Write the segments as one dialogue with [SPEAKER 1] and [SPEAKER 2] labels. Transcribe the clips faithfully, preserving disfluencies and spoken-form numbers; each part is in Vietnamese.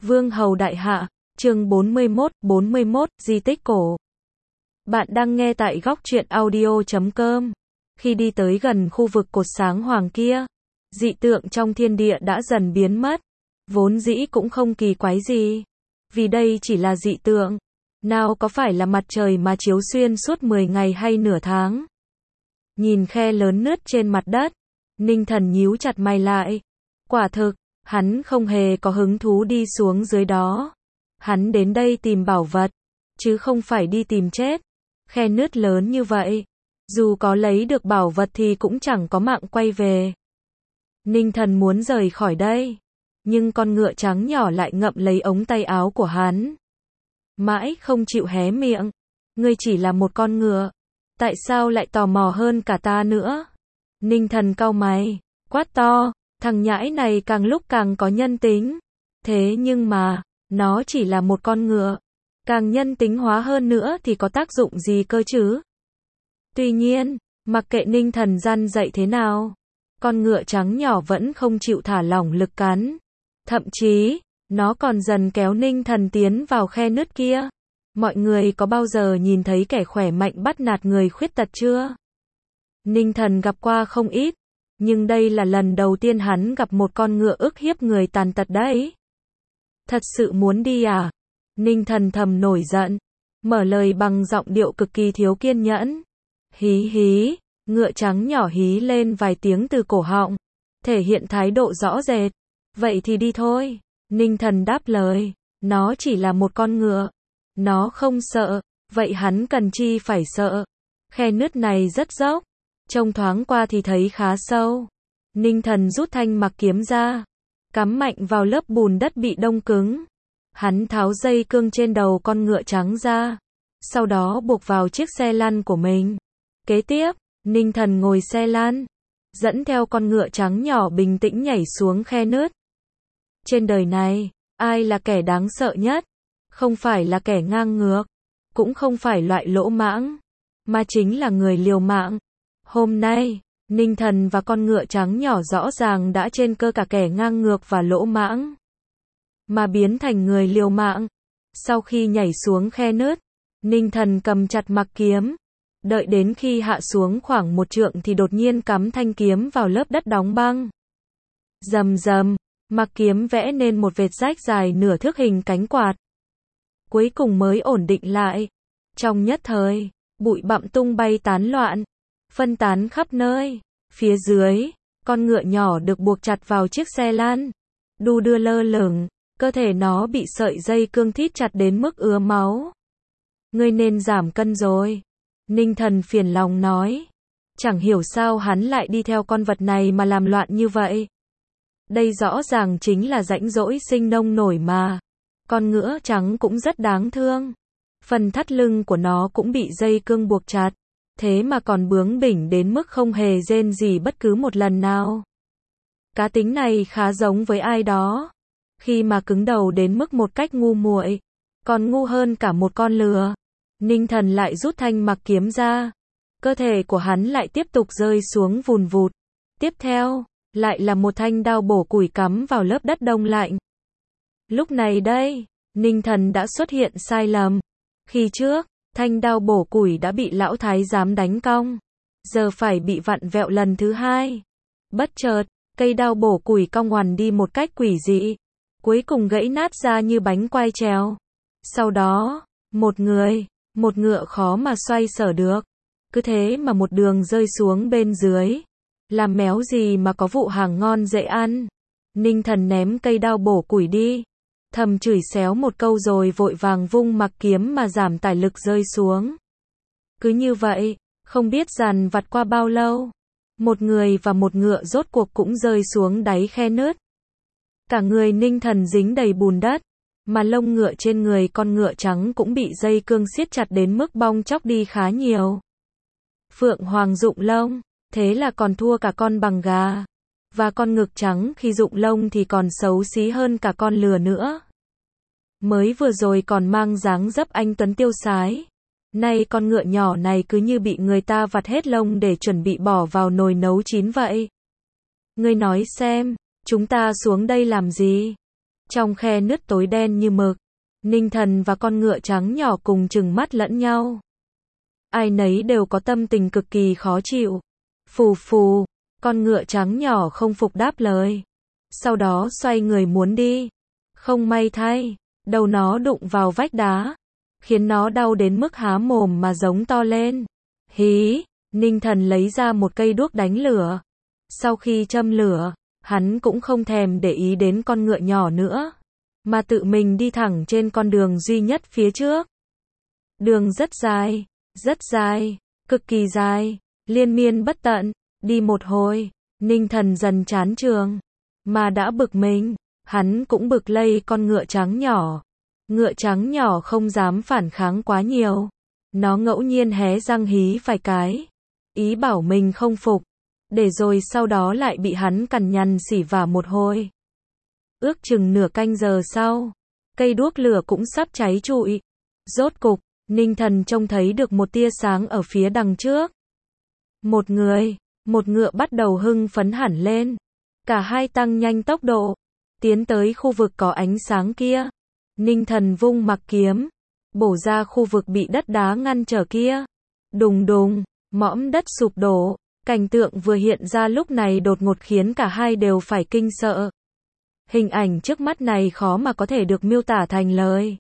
[SPEAKER 1] Vương Hầu Đại Hạ, chương bốn mươi mốt, bốn mươi mốt, di tích cổ. Bạn đang nghe tại góc truyện audio chấm com. Khi đi tới gần khu vực cột sáng hoàng kia, dị tượng trong thiên địa đã dần biến mất. Vốn dĩ cũng không kỳ quái gì, vì đây chỉ là dị tượng. Nào có phải là mặt trời mà chiếu xuyên suốt mười ngày hay nửa tháng. Nhìn khe lớn nứt trên mặt đất, Ninh Thần nhíu chặt mày lại. Quả thực, hắn không hề có hứng thú đi xuống dưới đó. Hắn đến đây tìm bảo vật, chứ không phải đi tìm chết. Khe nứt lớn như vậy, dù có lấy được bảo vật thì cũng chẳng có mạng quay về. Ninh Thần muốn rời khỏi đây, nhưng con ngựa trắng nhỏ lại ngậm lấy ống tay áo của hắn. Mãi không chịu hé miệng. Ngươi chỉ là một con ngựa, tại sao lại tò mò hơn cả ta nữa? Ninh Thần cau mày, quát to, thằng nhãi này càng lúc càng có nhân tính. Thế nhưng mà, nó chỉ là một con ngựa. Càng nhân tính hóa hơn nữa thì có tác dụng gì cơ chứ? Tuy nhiên, mặc kệ Ninh Thần răn dạy thế nào, con ngựa trắng nhỏ vẫn không chịu thả lỏng lực cắn. Thậm chí, nó còn dần kéo Ninh Thần tiến vào khe nứt kia. Mọi người có bao giờ nhìn thấy kẻ khỏe mạnh bắt nạt người khuyết tật chưa? Ninh Thần gặp qua không ít, nhưng đây là lần đầu tiên hắn gặp một con ngựa ức hiếp người tàn tật đấy. Thật sự muốn đi à? Ninh Thần thầm nổi giận, mở lời bằng giọng điệu cực kỳ thiếu kiên nhẫn. Hí hí, ngựa trắng nhỏ hí lên vài tiếng từ cổ họng, thể hiện thái độ rõ rệt. Vậy thì đi thôi. Ninh Thần đáp lời, nó chỉ là một con ngựa. Nó không sợ, vậy hắn cần chi phải sợ. Khe nứt này rất dốc, trông thoáng qua thì thấy khá sâu. Ninh Thần rút thanh mặc kiếm ra, cắm mạnh vào lớp bùn đất bị đông cứng. Hắn tháo dây cương trên đầu con ngựa trắng ra, sau đó buộc vào chiếc xe lăn của mình. Kế tiếp, Ninh Thần ngồi xe lăn, dẫn theo con ngựa trắng nhỏ bình tĩnh nhảy xuống khe nứt. Trên đời này, ai là kẻ đáng sợ nhất? Không phải là kẻ ngang ngược, cũng không phải loại lỗ mãng, mà chính là người liều mạng. Hôm nay, Ninh Thần và con ngựa trắng nhỏ rõ ràng đã trên cơ cả kẻ ngang ngược và lỗ mãng, mà biến thành người liều mạng. Sau khi nhảy xuống khe nứt, Ninh Thần cầm chặt mặc kiếm, đợi đến khi hạ xuống khoảng một trượng thì đột nhiên cắm thanh kiếm vào lớp đất đóng băng. Rầm rầm, mặc kiếm vẽ nên một vệt rách dài nửa thước hình cánh quạt. Cuối cùng mới ổn định lại. Trong nhất thời, bụi bặm tung bay tán loạn, phân tán khắp nơi. Phía dưới, con ngựa nhỏ được buộc chặt vào chiếc xe lăn, đu đưa lơ lửng, cơ thể nó bị sợi dây cương thít chặt đến mức ứa máu. Ngươi nên giảm cân rồi. Ninh Thần phiền lòng nói. Chẳng hiểu sao hắn lại đi theo con vật này mà làm loạn như vậy. Đây rõ ràng chính là rãnh rỗi sinh nông nổi mà. Con ngựa trắng cũng rất đáng thương. Phần thắt lưng của nó cũng bị dây cương buộc chặt, thế mà còn bướng bỉnh đến mức không hề rên gì bất cứ một lần nào. Cá tính này khá giống với ai đó. Khi mà cứng đầu đến mức một cách ngu muội, còn ngu hơn cả một con lừa. Ninh Thần lại rút thanh mặc kiếm ra. Cơ thể của hắn lại tiếp tục rơi xuống vùn vụt. Tiếp theo, lại là một thanh đao bổ củi cắm vào lớp đất đông lạnh. Lúc này đây, Ninh Thần đã xuất hiện sai lầm. Khi trước, thanh đao bổ củi đã bị lão thái giám đánh cong, giờ phải bị vặn vẹo lần thứ hai. Bất chợt, cây đao bổ củi cong ngoằn đi một cách quỷ dị, cuối cùng gãy nát ra như bánh quai trèo. Sau đó, một người, một ngựa khó mà xoay sở được. Cứ thế mà một đường rơi xuống bên dưới. Làm méo gì mà có vụ hàng ngon dễ ăn. Ninh Thần ném cây đao bổ củi đi, thầm chửi xéo một câu rồi vội vàng vung mặc kiếm mà giảm tải lực rơi xuống. Cứ như vậy, không biết dằn vặt qua bao lâu, một người và một ngựa rốt cuộc cũng rơi xuống đáy khe nứt. Cả người Ninh Thần dính đầy bùn đất, mà lông ngựa trên người con ngựa trắng cũng bị dây cương siết chặt đến mức bong tróc đi khá nhiều. Phượng hoàng rụng lông, thế là còn thua cả con bằng gà. Và con ngực trắng khi rụng lông thì còn xấu xí hơn cả con lừa nữa. Mới vừa rồi còn mang dáng dấp anh tuấn tiêu sái, nay con ngựa nhỏ này cứ như bị người ta vặt hết lông để chuẩn bị bỏ vào nồi nấu chín vậy. Ngươi nói xem, chúng ta xuống đây làm gì? Trong khe nứt tối đen như mực, Ninh Thần và con ngựa trắng nhỏ cùng trừng mắt lẫn nhau. Ai nấy đều có tâm tình cực kỳ khó chịu. Phù phù, con ngựa trắng nhỏ không phục đáp lời. Sau đó xoay người muốn đi. Không may thay, đầu nó đụng vào vách đá, khiến nó đau đến mức há mồm mà giống to lên. Hí, Ninh Thần lấy ra một cây đuốc đánh lửa. Sau khi châm lửa, hắn cũng không thèm để ý đến con ngựa nhỏ nữa, mà tự mình đi thẳng trên con đường duy nhất phía trước. Đường rất dài, rất dài, cực kỳ dài, liên miên bất tận. Đi một hồi, Ninh Thần dần chán trường, mà đã bực mình, hắn cũng bực lây con ngựa trắng nhỏ. Ngựa trắng nhỏ không dám phản kháng quá nhiều. Nó ngẫu nhiên hé răng hí vài cái, ý bảo mình không phục, để rồi sau đó lại bị hắn cằn nhằn xỉ vả một hồi. Ước chừng nửa canh giờ sau, cây đuốc lửa cũng sắp cháy trụi. Rốt cục, Ninh Thần trông thấy được một tia sáng ở phía đằng trước. Một người, một ngựa bắt đầu hưng phấn hẳn lên. Cả hai tăng nhanh tốc độ, tiến tới khu vực có ánh sáng kia. Ninh Thần vung mặc kiếm, bổ ra khu vực bị đất đá ngăn trở kia. Đùng đùng, mõm đất sụp đổ. Cảnh tượng vừa hiện ra lúc này đột ngột khiến cả hai đều phải kinh sợ. Hình ảnh trước mắt này khó mà có thể được miêu tả thành lời.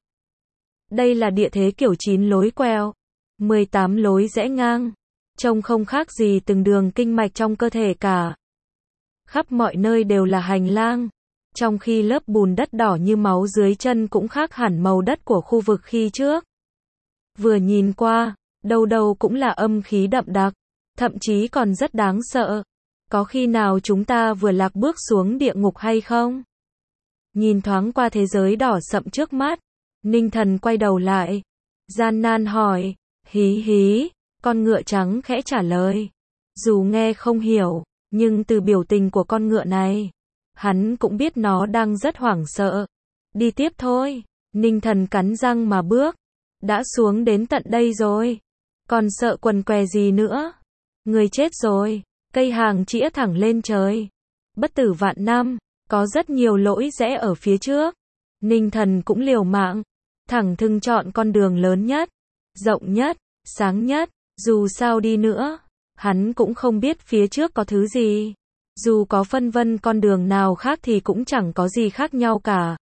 [SPEAKER 1] Đây là địa thế kiểu chín lối quẹo, mười tám lối rẽ ngang, trông không khác gì từng đường kinh mạch trong cơ thể cả. Khắp mọi nơi đều là hành lang, trong khi lớp bùn đất đỏ như máu dưới chân cũng khác hẳn màu đất của khu vực khi trước. Vừa nhìn qua, đâu đâu cũng là âm khí đậm đặc, thậm chí còn rất đáng sợ. Có khi nào chúng ta vừa lạc bước xuống địa ngục hay không? Nhìn thoáng qua thế giới đỏ sậm trước mắt, Ninh Thần quay đầu lại, gian nan hỏi, hí hí, con ngựa trắng khẽ trả lời. Dù nghe không hiểu, nhưng từ biểu tình của con ngựa này, hắn cũng biết nó đang rất hoảng sợ. Đi tiếp thôi, Ninh Thần cắn răng mà bước. Đã xuống đến tận đây rồi, còn sợ quần què gì nữa? Người chết rồi, cây hàng chĩa thẳng lên trời. Bất tử vạn năm, có rất nhiều lỗi rẽ ở phía trước. Ninh Thần cũng liều mạng, thẳng thừng chọn con đường lớn nhất, rộng nhất, sáng nhất. Dù sao đi nữa, hắn cũng không biết phía trước có thứ gì. Dù có phân vân con đường nào khác thì cũng chẳng có gì khác nhau cả.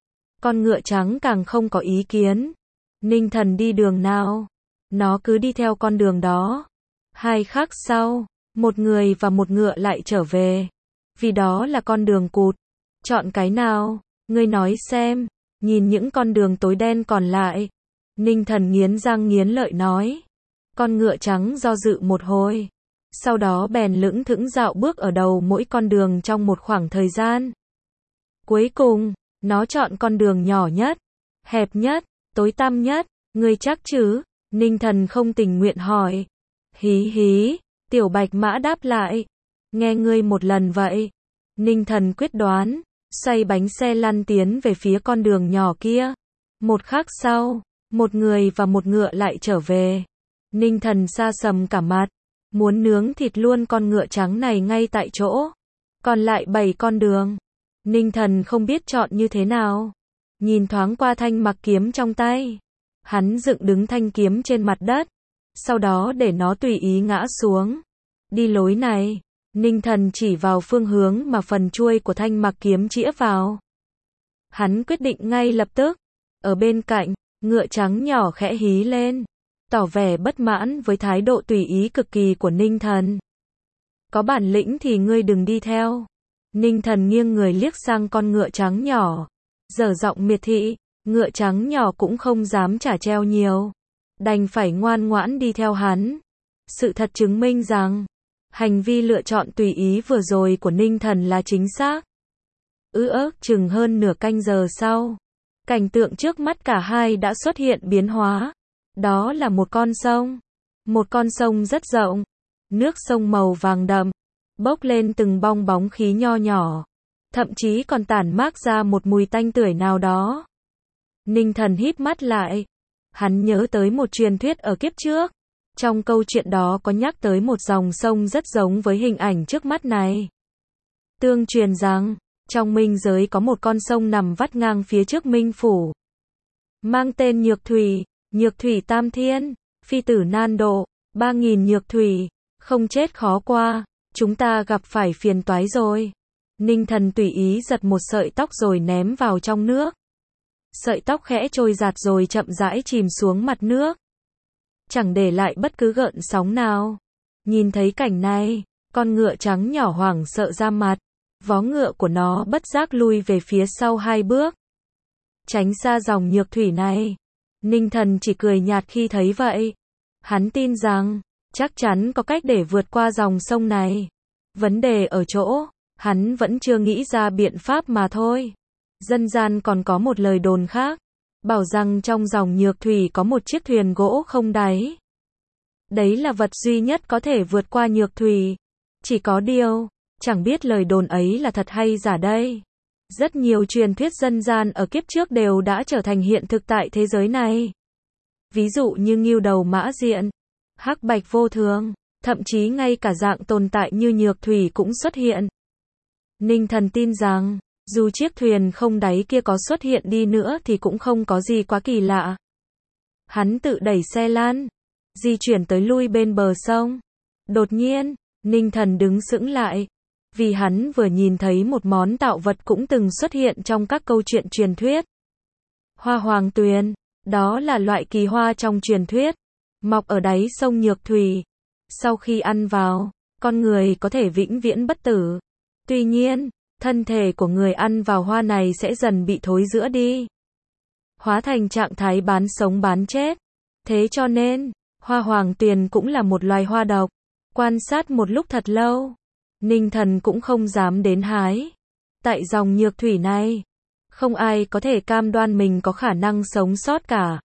[SPEAKER 1] Con ngựa trắng càng không có ý kiến. Ninh Thần đi đường nào, nó cứ đi theo con đường đó. Hai khắc sau, một người và một ngựa lại trở về. Vì đó là con đường cụt. Chọn cái nào? Ngươi nói xem. Nhìn những con đường tối đen còn lại, Ninh Thần nghiến răng nghiến lợi nói. Con ngựa trắng do dự một hồi, sau đó bèn lững thững dạo bước ở đầu mỗi con đường trong một khoảng thời gian. Cuối cùng, nó chọn con đường nhỏ nhất, hẹp nhất, tối tăm nhất. Ngươi chắc chứ? Ninh Thần không tình nguyện hỏi. Hí hí, Tiểu Bạch Mã đáp lại. Nghe ngươi một lần vậy. Ninh Thần quyết đoán, xoay bánh xe lăn tiến về phía con đường nhỏ kia. Một khắc sau, một người và một ngựa lại trở về. Ninh Thần sa sầm cả mặt, muốn nướng thịt luôn con ngựa trắng này ngay tại chỗ. Còn lại bảy con đường, Ninh Thần không biết chọn như thế nào. Nhìn thoáng qua thanh mặc kiếm trong tay, hắn dựng đứng thanh kiếm trên mặt đất, sau đó để nó tùy ý ngã xuống. Đi lối này, Ninh Thần chỉ vào phương hướng mà phần chuôi của thanh mặc kiếm chĩa vào. Hắn quyết định ngay lập tức. Ở bên cạnh, ngựa trắng nhỏ khẽ hí lên, tỏ vẻ bất mãn với thái độ tùy ý cực kỳ của Ninh Thần. Có bản lĩnh thì ngươi đừng đi theo. Ninh Thần nghiêng người liếc sang con ngựa trắng nhỏ, dở giọng miệt thị. Ngựa trắng nhỏ cũng không dám trả treo nhiều, đành phải ngoan ngoãn đi theo hắn. Sự thật chứng minh rằng, hành vi lựa chọn tùy ý vừa rồi của Ninh Thần là chính xác. Ư ước chừng hơn nửa canh giờ sau, cảnh tượng trước mắt cả hai đã xuất hiện biến hóa. Đó là một con sông. Một con sông rất rộng. Nước sông màu vàng đậm, bốc lên từng bong bóng khí nho nhỏ. Thậm chí còn tản mát ra một mùi tanh tưởi nào đó. Ninh Thần híp mắt lại. Hắn nhớ tới một truyền thuyết ở kiếp trước. Trong câu chuyện đó có nhắc tới một dòng sông rất giống với hình ảnh trước mắt này. Tương truyền rằng, Trong minh giới có một con sông nằm vắt ngang phía trước minh phủ. Mang tên Nhược Thủy, Nhược Thủy Tam Thiên, phi tử nan độ, ba nghìn nhược thủy, không chết khó qua, chúng ta gặp phải phiền toái rồi. Ninh Thần tùy ý giật một sợi tóc rồi ném vào trong nước. Sợi tóc khẽ trôi giạt rồi chậm rãi chìm xuống mặt nước. Chẳng để lại bất cứ gợn sóng nào. Nhìn thấy cảnh này, con ngựa trắng nhỏ hoảng sợ ra mặt. Vó ngựa của nó bất giác lui về phía sau hai bước. Tránh xa dòng nhược thủy này. Ninh Thần chỉ cười nhạt khi thấy vậy. Hắn tin rằng, chắc chắn có cách để vượt qua dòng sông này. Vấn đề ở chỗ, hắn vẫn chưa nghĩ ra biện pháp mà thôi. Dân gian còn có một lời đồn khác, bảo rằng trong dòng nhược thủy có một chiếc thuyền gỗ không đáy. Đấy là vật duy nhất có thể vượt qua nhược thủy. Chỉ có điều, chẳng biết lời đồn ấy là thật hay giả đây. Rất nhiều truyền thuyết dân gian ở kiếp trước đều đã trở thành hiện thực tại thế giới này. Ví dụ như ngưu đầu mã diện, hắc bạch vô thường, thậm chí ngay cả dạng tồn tại như nhược thủy cũng xuất hiện. Ninh Thần tin rằng, dù chiếc thuyền không đáy kia có xuất hiện đi nữa thì cũng không có gì quá kỳ lạ. Hắn tự đẩy xe lan, di chuyển tới lui bên bờ sông. Đột nhiên, Ninh Thần đứng sững lại, vì hắn vừa nhìn thấy một món tạo vật cũng từng xuất hiện trong các câu chuyện truyền thuyết. Hoa hoàng tuyền, đó là loại kỳ hoa trong truyền thuyết, mọc ở đáy sông Nhược Thủy. Sau khi ăn vào, con người có thể vĩnh viễn bất tử. Tuy nhiên, thân thể của người ăn vào hoa này sẽ dần bị thối rữa đi, hóa thành trạng thái bán sống bán chết. Thế cho nên, hoa hoàng tuyền cũng là một loài hoa độc. Quan sát một lúc thật lâu, Ninh Thần cũng không dám đến hái. Tại dòng nhược thủy này, không ai có thể cam đoan mình có khả năng sống sót cả.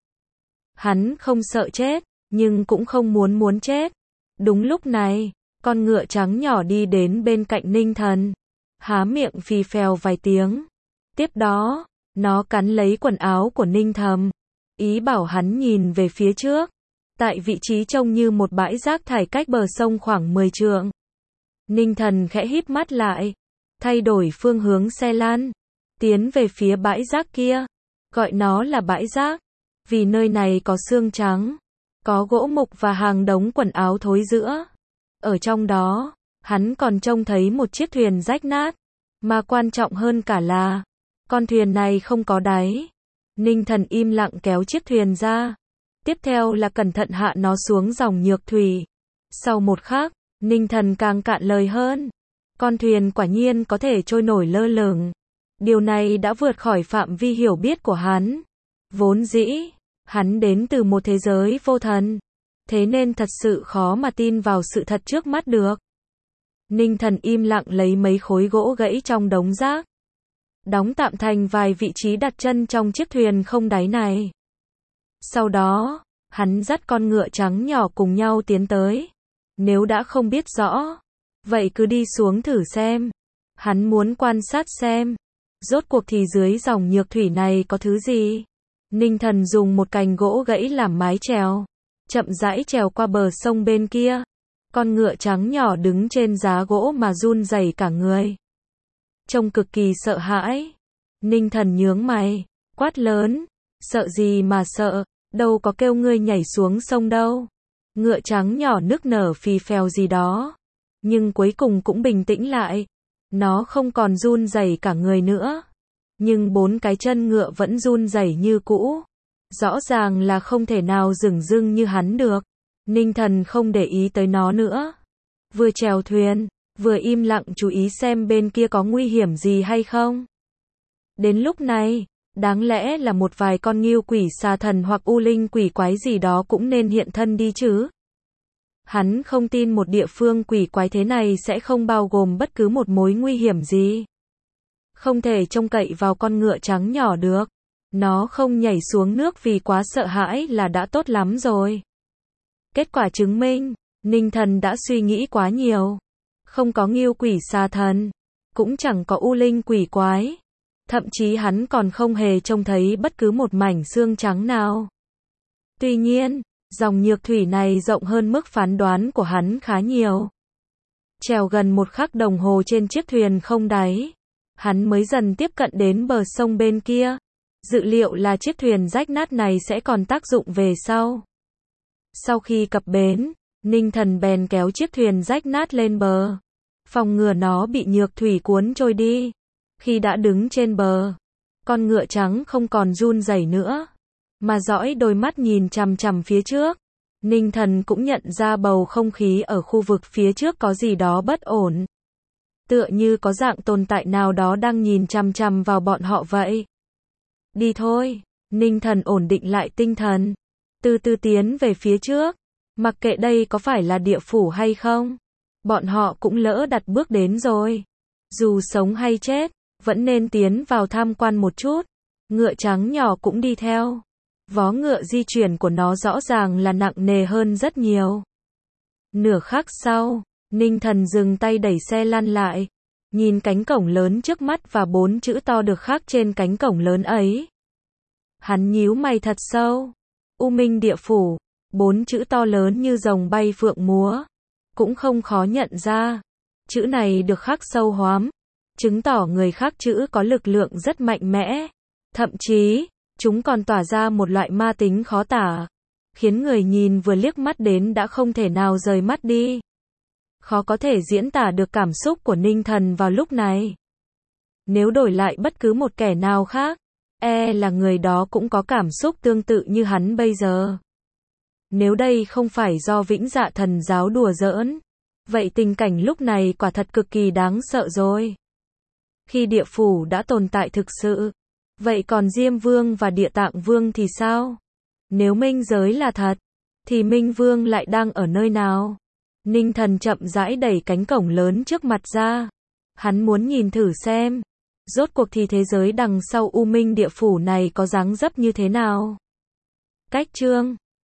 [SPEAKER 1] Hắn không sợ chết, nhưng cũng không muốn muốn chết. Đúng lúc này, con ngựa trắng nhỏ đi đến bên cạnh Ninh Thần, há miệng phì phèo vài tiếng. Tiếp đó, nó cắn lấy quần áo của Ninh Thần, ý bảo hắn nhìn về phía trước. Tại vị trí trông như một bãi rác thải cách bờ sông khoảng mười trượng. Ninh Thần khẽ híp mắt lại, thay đổi phương hướng xe lan, tiến về phía bãi rác kia. Gọi nó là bãi rác, vì nơi này có xương trắng, có gỗ mục và hàng đống quần áo thối rữa. Ở trong đó, hắn còn trông thấy một chiếc thuyền rách nát, mà quan trọng hơn cả là, con thuyền này không có đáy. Ninh Thần im lặng kéo chiếc thuyền ra. Tiếp theo là cẩn thận hạ nó xuống dòng nhược thủy. Sau một khắc, Ninh Thần càng cạn lời hơn. Con thuyền quả nhiên có thể trôi nổi lơ lửng. Điều này đã vượt khỏi phạm vi hiểu biết của hắn. Vốn dĩ, hắn đến từ một thế giới vô thần. Thế nên thật sự khó mà tin vào sự thật trước mắt được. Ninh Thần im lặng lấy mấy khối gỗ gãy trong đống rác, đóng tạm thành vài vị trí đặt chân trong chiếc thuyền không đáy này. Sau đó, hắn dắt con ngựa trắng nhỏ cùng nhau tiến tới. Nếu đã không biết rõ, vậy cứ đi xuống thử xem. Hắn muốn quan sát xem, rốt cuộc thì dưới dòng nhược thủy này có thứ gì. Ninh Thần dùng một cành gỗ gãy làm mái chèo, chậm rãi chèo qua bờ sông bên kia. Con ngựa trắng nhỏ đứng trên giá gỗ mà run rẩy cả người, trông cực kỳ sợ hãi. Ninh Thần nhướng mày, quát lớn, sợ gì mà sợ, đâu có kêu ngươi nhảy xuống sông đâu. Ngựa trắng nhỏ nức nở phì phèo gì đó, nhưng cuối cùng cũng bình tĩnh lại. Nó không còn run rẩy cả người nữa, nhưng bốn cái chân ngựa vẫn run rẩy như cũ. Rõ ràng là không thể nào dửng dưng như hắn được. Ninh Thần không để ý tới nó nữa, vừa chèo thuyền, vừa im lặng chú ý xem bên kia có nguy hiểm gì hay không. Đến lúc này, đáng lẽ là một vài con ngưu quỷ xà thần hoặc u linh quỷ quái gì đó cũng nên hiện thân đi chứ. Hắn không tin một địa phương quỷ quái thế này sẽ không bao gồm bất cứ một mối nguy hiểm gì. Không thể trông cậy vào con ngựa trắng nhỏ được. Nó không nhảy xuống nước vì quá sợ hãi là đã tốt lắm rồi. Kết quả chứng minh, Ninh Thần đã suy nghĩ quá nhiều. Không có ngưu quỷ xà thần, cũng chẳng có u linh quỷ quái. Thậm chí hắn còn không hề trông thấy bất cứ một mảnh xương trắng nào. Tuy nhiên, dòng nhược thủy này rộng hơn mức phán đoán của hắn khá nhiều. Trèo gần một khắc đồng hồ trên chiếc thuyền không đáy, hắn mới dần tiếp cận đến bờ sông bên kia. Dự liệu là chiếc thuyền rách nát này sẽ còn tác dụng về sau. Sau khi cập bến, Ninh Thần bèn kéo chiếc thuyền rách nát lên bờ, phòng ngừa nó bị nhược thủy cuốn trôi đi. Khi đã đứng trên bờ, con ngựa trắng không còn run rẩy nữa, mà dõi đôi mắt nhìn chằm chằm phía trước. Ninh Thần cũng nhận ra bầu không khí ở khu vực phía trước có gì đó bất ổn. Tựa như có dạng tồn tại nào đó đang nhìn chằm chằm vào bọn họ vậy. Đi thôi, Ninh Thần ổn định lại tinh thần, từ từ tiến về phía trước. Mặc kệ đây có phải là địa phủ hay không, bọn họ cũng lỡ đặt bước đến rồi. Dù sống hay chết, vẫn nên tiến vào tham quan một chút. Ngựa trắng nhỏ cũng đi theo. Vó ngựa di chuyển của nó rõ ràng là nặng nề hơn rất nhiều. Nửa khắc sau, Ninh Thần dừng tay đẩy xe lăn lại, nhìn cánh cổng lớn trước mắt và bốn chữ to được khắc trên cánh cổng lớn ấy. Hắn nhíu mày thật sâu. U Minh Địa Phủ, bốn chữ to lớn như rồng bay phượng múa, cũng không khó nhận ra. Chữ này được khắc sâu hoắm, chứng tỏ người khắc chữ có lực lượng rất mạnh mẽ. Thậm chí, chúng còn tỏa ra một loại ma tính khó tả, khiến người nhìn vừa liếc mắt đến đã không thể nào rời mắt đi. Khó có thể diễn tả được cảm xúc của Ninh Thần vào lúc này. Nếu đổi lại bất cứ một kẻ nào khác, e là người đó cũng có cảm xúc tương tự như hắn bây giờ. Nếu đây không phải do Vĩnh Dạ Thần giáo đùa giỡn, vậy tình cảnh lúc này quả thật cực kỳ đáng sợ rồi. Khi địa phủ đã tồn tại thực sự, vậy còn Diêm Vương và Địa Tạng Vương thì sao? Nếu minh giới là thật, thì Minh Vương lại đang ở nơi nào? Ninh Thần chậm rãi đẩy cánh cổng lớn trước mặt ra. Hắn muốn nhìn thử xem, rốt cuộc thì thế giới đằng sau U Minh Địa Phủ này có dáng dấp như thế nào? Cách chương